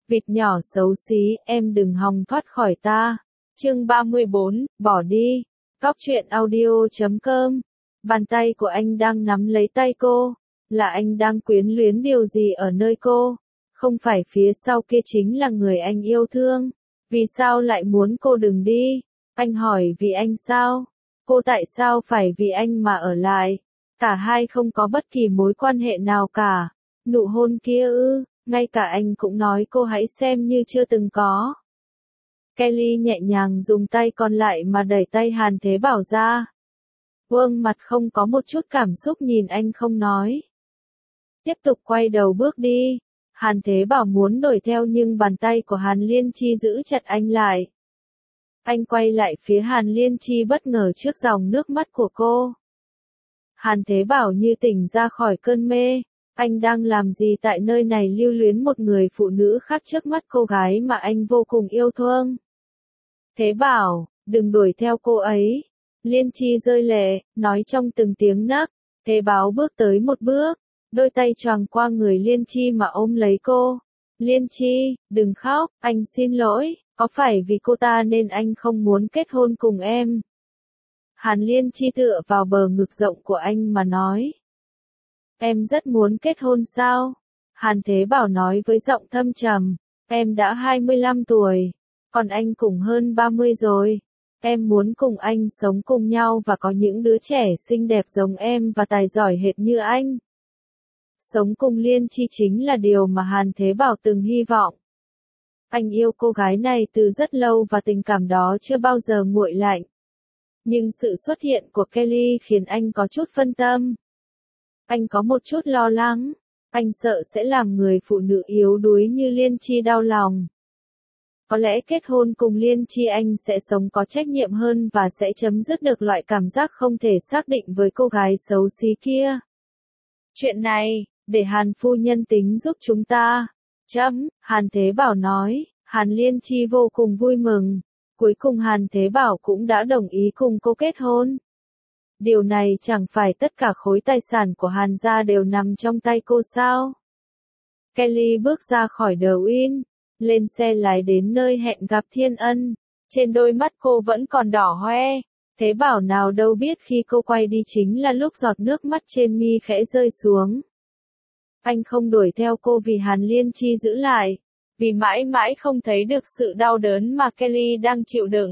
Vịt nhỏ xấu xí, em đừng hòng thoát khỏi ta. Chương 34, bỏ đi. Cóc truyện audio.com. Bàn tay của anh đang nắm lấy tay cô. Là anh đang quyến luyến điều gì ở nơi cô? Không phải phía sau kia chính là người anh yêu thương. Vì sao lại muốn cô đừng đi? Anh hỏi vì anh sao? Cô tại sao phải vì anh mà ở lại? Cả hai không có bất kỳ mối quan hệ nào cả. Nụ hôn kia ư? Ngay cả anh cũng nói cô hãy xem như chưa từng có. Kelly nhẹ nhàng dùng tay còn lại mà đẩy tay Hàn Thế Bảo ra. Vương mặt không có một chút cảm xúc nhìn anh không nói. Tiếp tục quay đầu bước đi. Hàn Thế Bảo muốn đuổi theo nhưng bàn tay của Hàn Liên Chi giữ chặt anh lại. Anh quay lại phía Hàn Liên Chi bất ngờ trước dòng nước mắt của cô. Hàn Thế Bảo như tỉnh ra khỏi cơn mê. Anh đang làm gì tại nơi này lưu luyến một người phụ nữ khác trước mắt cô gái mà anh vô cùng yêu thương. Thế Bảo, đừng đuổi theo cô ấy. Liên Chi rơi lệ, nói trong từng tiếng nấc. Thế Bảo bước tới một bước, đôi tay choàng qua người Liên Chi mà ôm lấy cô. Liên Chi, đừng khóc, anh xin lỗi, có phải vì cô ta nên anh không muốn kết hôn cùng em? Hàn Liên Chi tựa vào bờ ngực rộng của anh mà nói. Em rất muốn kết hôn sao? Hàn Thế Bảo nói với giọng thâm trầm. Em đã 25 tuổi, còn anh cũng hơn 30 rồi. Em muốn cùng anh sống cùng nhau và có những đứa trẻ xinh đẹp giống em và tài giỏi hệt như anh. Sống cùng Liên Chi chính là điều mà Hàn Thế Bảo từng hy vọng. Anh yêu cô gái này từ rất lâu và tình cảm đó chưa bao giờ nguội lạnh. Nhưng sự xuất hiện của Kelly khiến anh có chút phân tâm. Anh có một chút lo lắng. Anh sợ sẽ làm người phụ nữ yếu đuối như Liên Chi đau lòng. Có lẽ kết hôn cùng Liên Chi anh sẽ sống có trách nhiệm hơn và sẽ chấm dứt được loại cảm giác không thể xác định với cô gái xấu xí kia. Chuyện này, để Hàn phu nhân tính giúp chúng ta. Hàn Thế Bảo nói. Hàn Liên Chi vô cùng vui mừng. Cuối cùng Hàn Thế Bảo cũng đã đồng ý cùng cô kết hôn. Điều này chẳng phải tất cả khối tài sản của Hàn gia đều nằm trong tay cô sao? Kelly bước ra khỏi The Win, lên xe lái đến nơi hẹn gặp Thiên Ân. Trên đôi mắt cô vẫn còn đỏ hoe. Thế Bảo nào đâu biết khi cô quay đi chính là lúc giọt nước mắt trên mi khẽ rơi xuống. Anh không đuổi theo cô vì Hàn Liên Chi giữ lại, vì mãi mãi không thấy được sự đau đớn mà Kelly đang chịu đựng.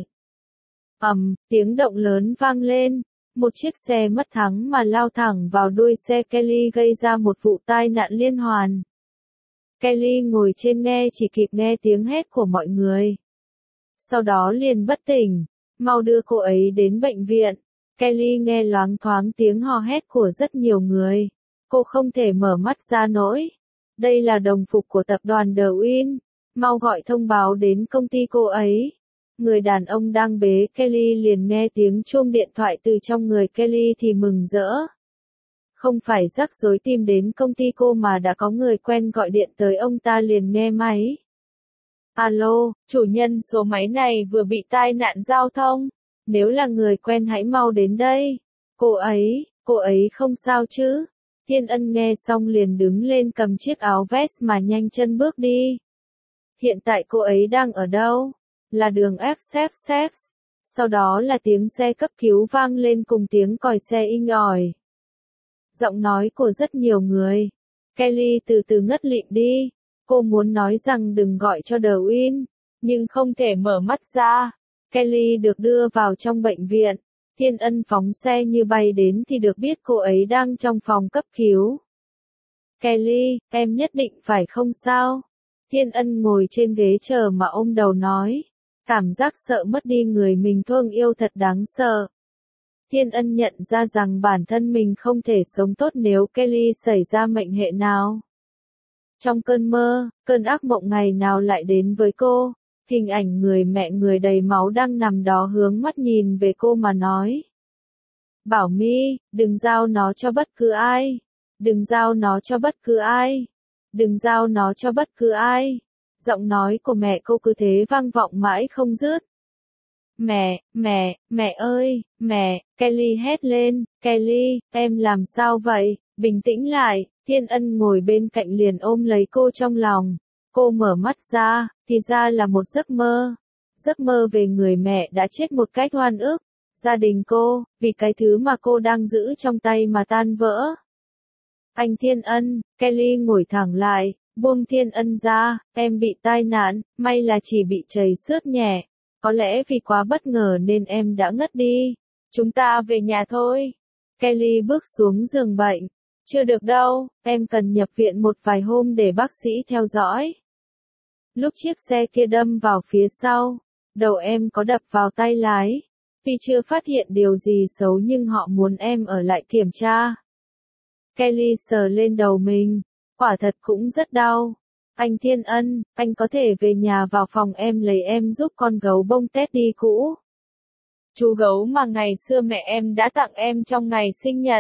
Tiếng động lớn vang lên. Một chiếc xe mất thắng mà lao thẳng vào đuôi xe Kelly gây ra một vụ tai nạn liên hoàn. Kelly ngồi trên nghe chỉ kịp nghe tiếng hét của mọi người. Sau đó liền bất tỉnh. Mau đưa cô ấy đến bệnh viện. Kelly nghe loáng thoáng tiếng hò hét của rất nhiều người. Cô không thể mở mắt ra nổi. Đây là đồng phục của tập đoàn The Win. Mau gọi thông báo đến công ty cô ấy. Người đàn ông đang bế Kelly liền nghe tiếng chuông điện thoại từ trong người Kelly thì mừng rỡ. Không phải rắc rối tìm đến công ty cô mà đã có người quen gọi điện tới ông ta liền nghe máy. Alo, chủ nhân số máy này vừa bị tai nạn giao thông. Nếu là người quen hãy mau đến đây. Cô ấy không sao chứ? Thiên Ân nghe xong liền đứng lên cầm chiếc áo vest mà nhanh chân bước đi. Hiện tại cô ấy đang ở đâu? Là đường F6. Sau đó là tiếng xe cấp cứu vang lên cùng tiếng còi xe inh ỏi. Giọng nói của rất nhiều người. Kelly từ từ ngất lịm đi. Cô muốn nói rằng đừng gọi cho The Win, nhưng không thể mở mắt ra. Kelly được đưa vào trong bệnh viện. Thiên Ân phóng xe như bay đến thì được biết cô ấy đang trong phòng cấp cứu. Kelly, em nhất định phải không sao? Thiên Ân ngồi trên ghế chờ mà ôm đầu nói. Cảm giác sợ mất đi người mình thương yêu thật đáng sợ. Thiên Ân nhận ra rằng bản thân mình không thể sống tốt nếu Kelly xảy ra mệnh hệ nào. Trong cơn mơ, cơn ác mộng ngày nào lại đến với cô, hình ảnh người mẹ người đầy máu đang nằm đó hướng mắt nhìn về cô mà nói. Bảo My, đừng giao nó cho bất cứ ai. Đừng giao nó cho bất cứ ai. Đừng giao nó cho bất cứ ai. Giọng nói của mẹ cô cứ thế vang vọng mãi không dứt. Mẹ ơi, mẹ, Kelly hét lên, Kelly, em làm sao vậy, bình tĩnh lại, Thiên Ân ngồi bên cạnh liền ôm lấy cô trong lòng. Cô mở mắt ra, thì ra là một giấc mơ. Giấc mơ về người mẹ đã chết một cách oan ức. Gia đình cô, vì cái thứ mà cô đang giữ trong tay mà tan vỡ. Anh Thiên Ân, Kelly ngồi thẳng lại, buông Thiên Ân ra, em bị tai nạn, may là chỉ bị trầy xước nhẹ. Có lẽ vì quá bất ngờ nên em đã ngất đi. Chúng ta về nhà thôi. Kelly bước xuống giường bệnh. Chưa được đâu, em cần nhập viện một vài hôm để bác sĩ theo dõi. Lúc chiếc xe kia đâm vào phía sau, đầu em có đập vào tay lái. Tuy chưa phát hiện điều gì xấu nhưng họ muốn em ở lại kiểm tra. Kelly sờ lên đầu mình, quả thật cũng rất đau. Anh Thiên Ân, anh có thể về nhà vào phòng em lấy em giúp con gấu bông Teddy cũ. Chú gấu mà ngày xưa mẹ em đã tặng em trong ngày sinh nhật.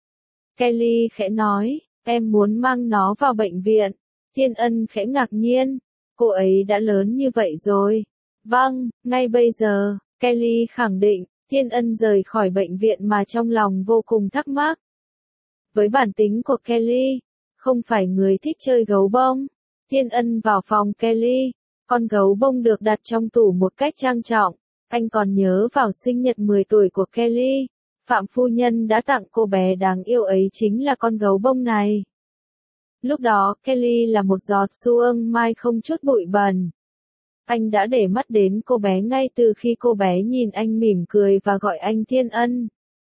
Kelly khẽ nói, em muốn mang nó vào bệnh viện. Thiên Ân khẽ ngạc nhiên, cô ấy đã lớn như vậy rồi. Vâng, ngay bây giờ, Kelly khẳng định, Thiên Ân rời khỏi bệnh viện mà trong lòng vô cùng thắc mắc. Với bản tính của Kelly, không phải người thích chơi gấu bông. Thiên Ân vào phòng Kelly, con gấu bông được đặt trong tủ một cách trang trọng. Anh còn nhớ vào sinh nhật 10 tuổi của Kelly, Phạm phu nhân đã tặng cô bé đáng yêu ấy chính là con gấu bông này. Lúc đó Kelly là một giọt sương mai không chút bụi bẩn. Anh đã để mắt đến cô bé ngay từ khi cô bé nhìn anh mỉm cười và gọi anh Thiên Ân.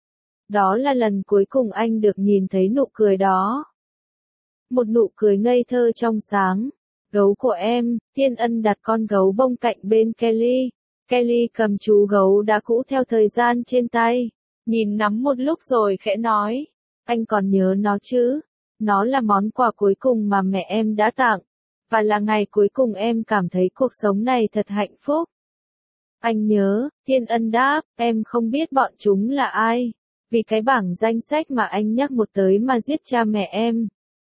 Đó là lần cuối cùng anh được nhìn thấy nụ cười đó. Một nụ cười ngây thơ trong sáng. Gấu của em, Thiên Ân đặt con gấu bông cạnh bên Kelly. Kelly cầm chú gấu đã cũ theo thời gian trên tay. Nhìn ngắm một lúc rồi khẽ nói. Anh còn nhớ nó chứ? Nó là món quà cuối cùng mà mẹ em đã tặng. Và là ngày cuối cùng em cảm thấy cuộc sống này thật hạnh phúc. Anh nhớ, Thiên Ân đáp, em không biết bọn chúng là ai. Vì cái bảng danh sách mà anh nhắc một tới mà giết cha mẹ em.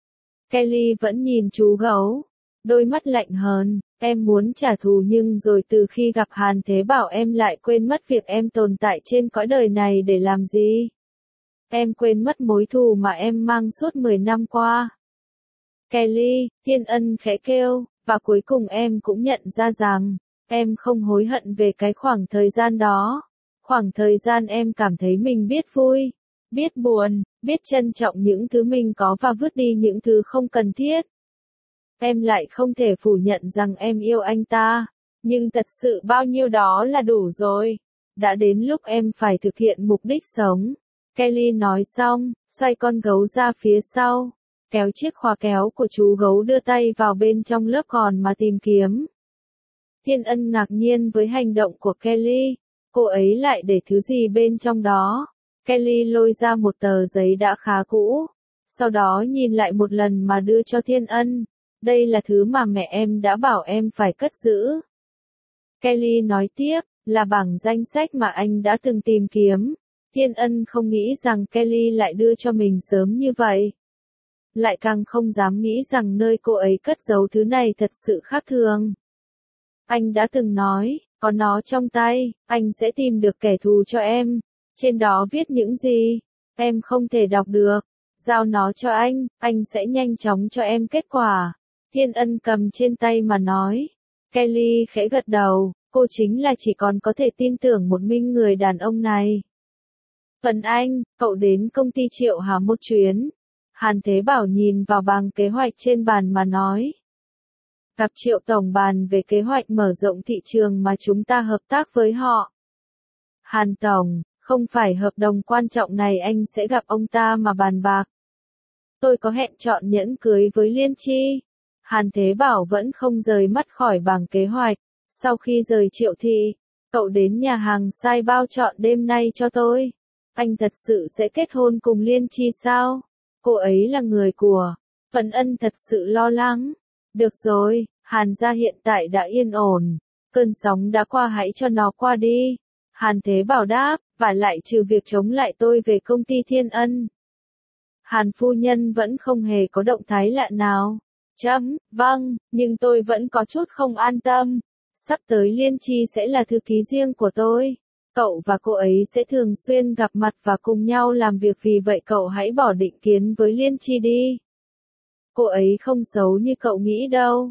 Kelly vẫn nhìn chú gấu. Đôi mắt lạnh hờn, em muốn trả thù nhưng rồi từ khi gặp Hàn Thế Bảo em lại quên mất việc em tồn tại trên cõi đời này để làm gì. Em quên mất mối thù mà em mang suốt 10 năm qua. Kelly, Thiên Ân khẽ kêu, và cuối cùng em cũng nhận ra rằng, em không hối hận về cái khoảng thời gian đó. Khoảng thời gian em cảm thấy mình biết vui, biết buồn, biết trân trọng những thứ mình có và vứt đi những thứ không cần thiết. Em lại không thể phủ nhận rằng em yêu anh ta, nhưng thật sự bao nhiêu đó là đủ rồi. Đã đến lúc em phải thực hiện mục đích sống. Kelly nói xong, xoay con gấu ra phía sau, kéo chiếc khóa kéo của chú gấu đưa tay vào bên trong lớp gòn mà tìm kiếm. Thiên Ân ngạc nhiên với hành động của Kelly, cô ấy lại để thứ gì bên trong đó. Kelly lôi ra một tờ giấy đã khá cũ, sau đó nhìn lại một lần mà đưa cho Thiên Ân. Đây là thứ mà mẹ em đã bảo em phải cất giữ. Kelly nói tiếp, là bảng danh sách mà anh đã từng tìm kiếm. Thiên Ân không nghĩ rằng Kelly lại đưa cho mình sớm như vậy. Lại càng không dám nghĩ rằng nơi cô ấy cất giấu thứ này thật sự khác thường. Anh đã từng nói, có nó trong tay, anh sẽ tìm được kẻ thù cho em. Trên đó viết những gì? Em không thể đọc được. Giao nó cho anh sẽ nhanh chóng cho em kết quả. Thiên Ân cầm trên tay mà nói. Kelly khẽ gật đầu, cô chính là chỉ còn có thể tin tưởng một mình người đàn ông này. Phần anh, cậu đến công ty Triệu Hà một chuyến. Hàn Thế Bảo nhìn vào bảng kế hoạch trên bàn mà nói. Gặp Triệu Tổng bàn về kế hoạch mở rộng thị trường mà chúng ta hợp tác với họ. Hàn Tổng, không phải hợp đồng quan trọng này anh sẽ gặp ông ta mà bàn bạc. Tôi có hẹn chọn nhẫn cưới với Liên Chi. Hàn Thế Bảo vẫn không rời mắt khỏi bảng kế hoạch. Sau khi rời Triệu Thị, cậu đến nhà hàng sai bao chọn đêm nay cho tôi. Anh thật sự sẽ kết hôn cùng Liên Chi sao? Cô ấy là người của. Phần Ân thật sự lo lắng. Được rồi, Hàn gia hiện tại đã yên ổn. Cơn sóng đã qua, hãy cho nó qua đi. Hàn Thế Bảo đáp, và lại trừ việc chống lại tôi về công ty Thiên Ân. Hàn phu nhân vẫn không hề có động thái lạ nào. Vâng, nhưng tôi vẫn có chút không an tâm. Sắp tới Liên Chi sẽ là thư ký riêng của tôi. Cậu và cô ấy sẽ thường xuyên gặp mặt và cùng nhau làm việc, vì vậy cậu hãy bỏ định kiến với Liên Chi đi. Cô ấy không xấu như cậu nghĩ đâu.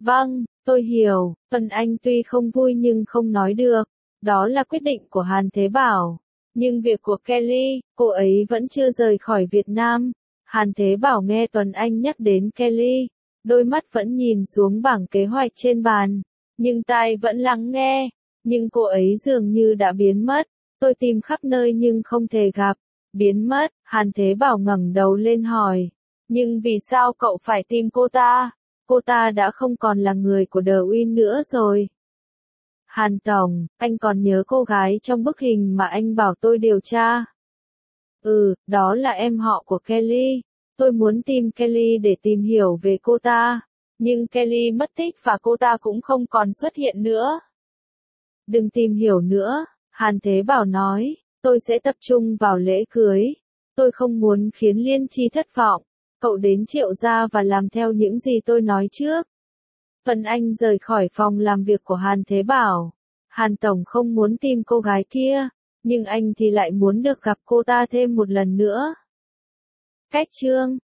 Vâng, tôi hiểu, Vân Anh tuy không vui nhưng không nói được. Đó là quyết định của Hàn Thế Bảo. Nhưng việc của Kelly, cô ấy vẫn chưa rời khỏi Việt Nam. Hàn Thế Bảo nghe Tuấn Anh nhắc đến Kelly, đôi mắt vẫn nhìn xuống bảng kế hoạch trên bàn, nhưng tai vẫn lắng nghe. Nhưng cô ấy dường như đã biến mất. Tôi tìm khắp nơi nhưng không thể gặp. Biến mất, Hàn Thế Bảo ngẩng đầu lên hỏi. Nhưng vì sao cậu phải tìm cô ta? Cô ta đã không còn là người của The Win nữa rồi. Hàn Tổng, anh còn nhớ cô gái trong bức hình mà anh bảo tôi điều tra? Đó là em họ của Kelly. Tôi muốn tìm Kelly để tìm hiểu về cô ta. Nhưng Kelly mất tích và cô ta cũng không còn xuất hiện nữa. Đừng tìm hiểu nữa, Hàn Thế Bảo nói. Tôi sẽ tập trung vào lễ cưới. Tôi không muốn khiến Liên Chi thất vọng. Cậu đến Triệu gia và làm theo những gì tôi nói trước. Vân Anh rời khỏi phòng làm việc của Hàn Thế Bảo. Hàn Tổng không muốn tìm cô gái kia, nhưng anh thì lại muốn được gặp cô ta thêm một lần nữa. Cách chương